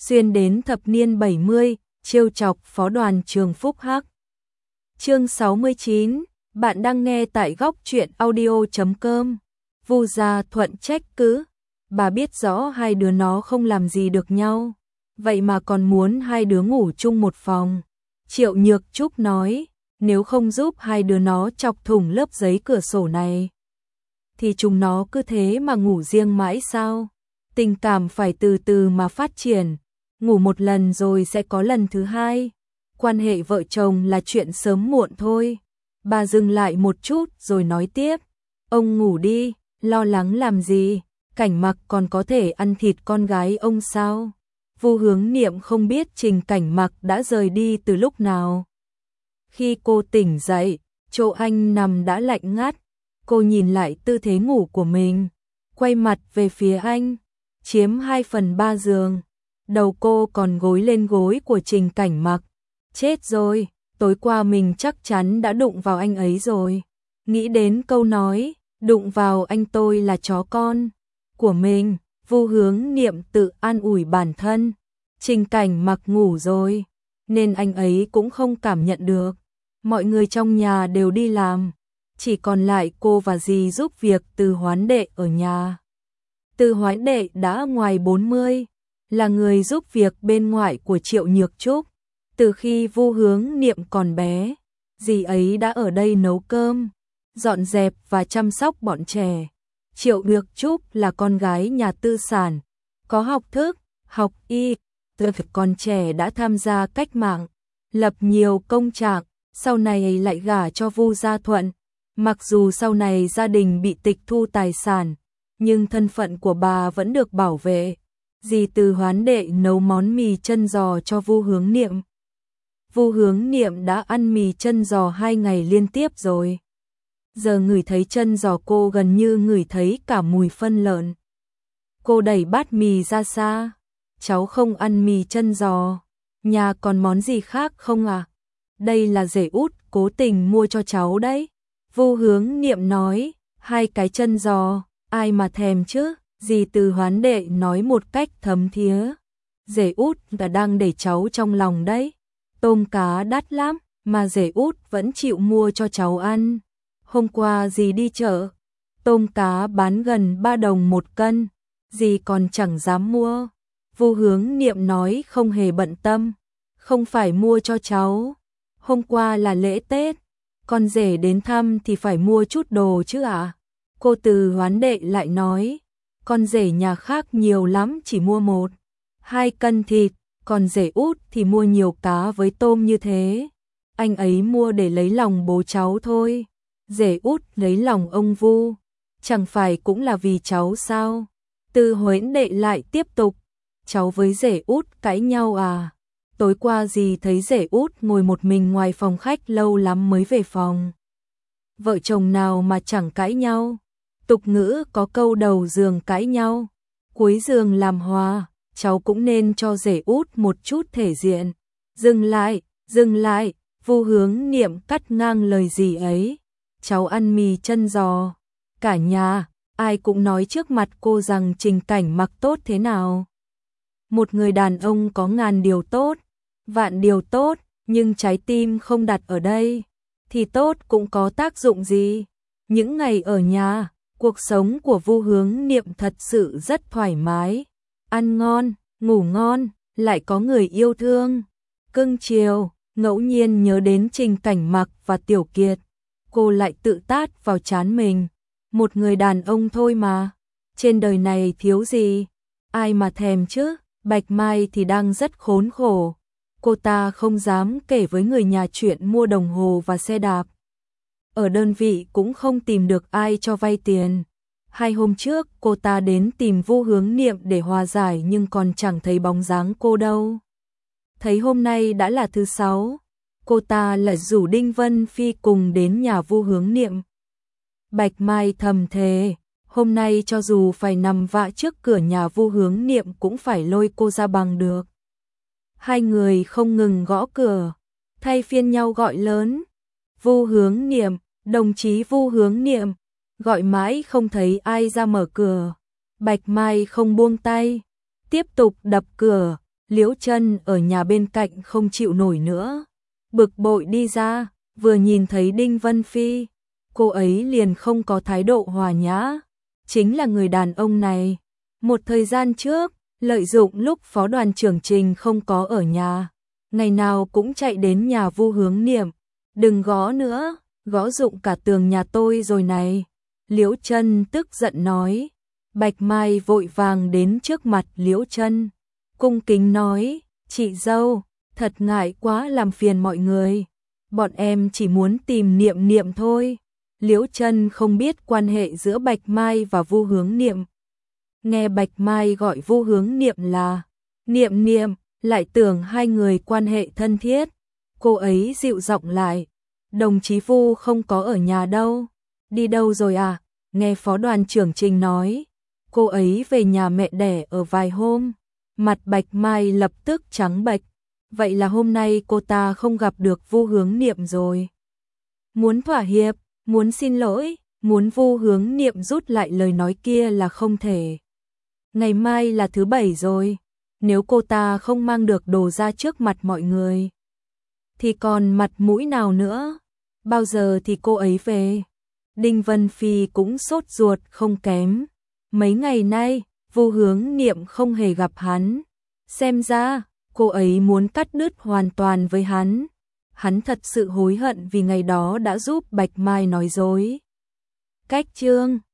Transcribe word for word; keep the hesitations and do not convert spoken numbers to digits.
xuyên đến thập niên bảy mươi, trêu chọc phó đoàn trường Phúc Hắc. Chương sáu mươi chín, bạn đang nghe tại góc truyện audio chấm com. Vu Gia Thuận trách cứ, bà biết rõ hai đứa nó không làm gì được nhau, vậy mà còn muốn hai đứa ngủ chung một phòng. Triệu Nhược Trúc nói, nếu không giúp hai đứa nó chọc thủng lớp giấy cửa sổ này, thì chúng nó cứ thế mà ngủ riêng mãi sao? Tình cảm phải từ từ mà phát triển, ngủ một lần rồi sẽ có lần thứ hai. Quan hệ vợ chồng là chuyện sớm muộn thôi. Bà dừng lại một chút rồi nói tiếp, ông ngủ đi, lo lắng làm gì, Cảnh Mặc còn có thể ăn thịt con gái ông sao? Vu Hướng Niệm không biết Trình Cảnh Mặc đã rời đi từ lúc nào. Khi cô tỉnh dậy, chỗ anh nằm đã lạnh ngắt. Cô nhìn lại tư thế ngủ của mình, quay mặt về phía anh, chiếm hai phần ba giường. Đầu cô còn gối lên gối của Trình Cảnh Mặc. Chết rồi, tối qua mình chắc chắn đã đụng vào anh ấy rồi. Nghĩ đến câu nói, đụng vào anh tôi là chó con của mình, Vu Hướng Niệm tự an ủi bản thân. Trình Cảnh Mặc ngủ rồi, nên anh ấy cũng không cảm nhận được. Mọi người trong nhà đều đi làm, chỉ còn lại cô và dì giúp việc Từ Hoán Đệ ở nhà. Từ Hoán Đệ đã ngoài bốn mươi, là người giúp việc bên ngoại của Triệu Nhược Trúc. Từ khi Vu Hướng Niệm còn bé, dì ấy đã ở đây nấu cơm, dọn dẹp và chăm sóc bọn trẻ. Triệu Nhược Trúc là con gái nhà tư sản, có học thức, học y, từ còn trẻ đã tham gia cách mạng, lập nhiều công trạng, sau này lại gả cho Vu Gia Thuận. Mặc dù sau này gia đình bị tịch thu tài sản, nhưng thân phận của bà vẫn được bảo vệ. Dì Từ Hoán Đệ nấu món mì chân giò cho Vu Hướng Niệm. Vu Hướng Niệm đã ăn mì chân giò hai ngày liên tiếp rồi. Giờ ngửi thấy chân giò cô gần như ngửi thấy cả mùi phân lợn. Cô đẩy bát mì ra xa. Cháu không ăn mì chân giò. Nhà còn món gì khác không à? Đây là rể út cố tình mua cho cháu đấy. Vu Hướng Niệm nói, hai cái chân giò, ai mà thèm chứ? Dì Từ Hoán Đệ nói một cách thấm thía. Rể út đã đang để cháu trong lòng đấy. Tôm cá đắt lắm, mà rể út vẫn chịu mua cho cháu ăn. Hôm qua dì đi chợ, tôm cá bán gần ba đồng một cân, dì còn chẳng dám mua. Vu Hướng Niệm nói không hề bận tâm, không phải mua cho cháu. Hôm qua là lễ Tết, con rể đến thăm thì phải mua chút đồ chứ ạ. À? Cô Từ Hoán Đệ lại nói, con rể nhà khác nhiều lắm chỉ mua một, hai cân thịt, còn rể út thì mua nhiều cá với tôm như thế. Anh ấy mua để lấy lòng bố cháu thôi. Rể út lấy lòng ông Vu, chẳng phải cũng là vì cháu sao? Từ Hoán Đệ lại tiếp tục, cháu với rể út cãi nhau à? Tối qua dì thấy rể út ngồi một mình ngoài phòng khách lâu lắm mới về phòng. Vợ chồng nào mà chẳng cãi nhau. Tục ngữ có câu đầu giường cãi nhau, cuối giường làm hòa, cháu cũng nên cho rể út một chút thể diện. Dừng lại, dừng lại, Vu Hướng Niệm cắt ngang lời dì ấy. Cháu ăn mì chân giò. Cả nhà, ai cũng nói trước mặt cô rằng Trình Cảnh Mặc tốt thế nào. Một người đàn ông có ngàn điều tốt, vạn điều tốt, nhưng trái tim không đặt ở đây, thì tốt cũng có tác dụng gì. Những ngày ở nhà, cuộc sống của Vu Hướng Niệm thật sự rất thoải mái. Ăn ngon, ngủ ngon, lại có người yêu thương, cưng chiều. Ngẫu nhiên nhớ đến Trình Cảnh Mặc và Tiểu Kiệt, cô lại tự tát vào trán mình. Một người đàn ông thôi mà, trên đời này thiếu gì, ai mà thèm chứ. Bạch Mai thì đang rất khốn khổ. Cô ta không dám kể với người nhà chuyện mua đồng hồ và xe đạp. Ở đơn vị cũng không tìm được ai cho vay tiền. Hai hôm trước cô ta đến tìm Vu Hướng Niệm để hòa giải nhưng còn chẳng thấy bóng dáng cô đâu. Thấy hôm nay đã là thứ sáu, cô ta lại rủ Đinh Vân Phi cùng đến nhà Vu Hướng Niệm. Bạch Mai thầm thề, hôm nay cho dù phải nằm vạ trước cửa nhà Vu Hướng Niệm cũng phải lôi cô ra bằng được. Hai người không ngừng gõ cửa, thay phiên nhau gọi lớn. Vu Hướng Niệm, đồng chí Vu Hướng Niệm, gọi mãi không thấy ai ra mở cửa. Bạch Mai không buông tay, tiếp tục đập cửa, Liễu Trân ở nhà bên cạnh không chịu nổi nữa, bực bội đi ra, vừa nhìn thấy Đinh Vân Phi, cô ấy liền không có thái độ hòa nhã, chính là người đàn ông này. Một thời gian trước, lợi dụng lúc phó đoàn trưởng Trình không có ở nhà, ngày nào cũng chạy đến nhà Vu Hướng Niệm, đừng gõ nữa, gõ rụng cả tường nhà tôi rồi này. Liễu Trân tức giận nói. Bạch Mai vội vàng đến trước mặt Liễu Trân, cung kính nói, chị dâu, thật ngại quá làm phiền mọi người, bọn em chỉ muốn tìm Niệm Niệm thôi. Liễu Trân không biết quan hệ giữa Bạch Mai và Vu Hướng Niệm. Nghe Bạch Mai gọi Vu Hướng Niệm là Niệm Niệm, lại tưởng hai người quan hệ thân thiết. Cô ấy dịu giọng lại, đồng chí Vu không có ở nhà đâu. Đi đâu rồi à? Nghe phó đoàn trưởng Trình nói, cô ấy về nhà mẹ đẻ ở vài hôm. Mặt Bạch Mai lập tức trắng bệch. Vậy là hôm nay cô ta không gặp được Vu Hướng Niệm rồi. Muốn thỏa hiệp, muốn xin lỗi, muốn Vu Hướng Niệm rút lại lời nói kia là không thể. Ngày mai là thứ bảy rồi, nếu cô ta không mang được đồ ra trước mặt mọi người, thì còn mặt mũi nào nữa? Bao giờ thì cô ấy về? Đinh Vân Phi cũng sốt ruột không kém. Mấy ngày nay, Vu Hướng Niệm không hề gặp hắn. Xem ra, cô ấy muốn cắt đứt hoàn toàn với hắn. Hắn thật sự hối hận vì ngày đó đã giúp Bạch Mai nói dối. Cách chương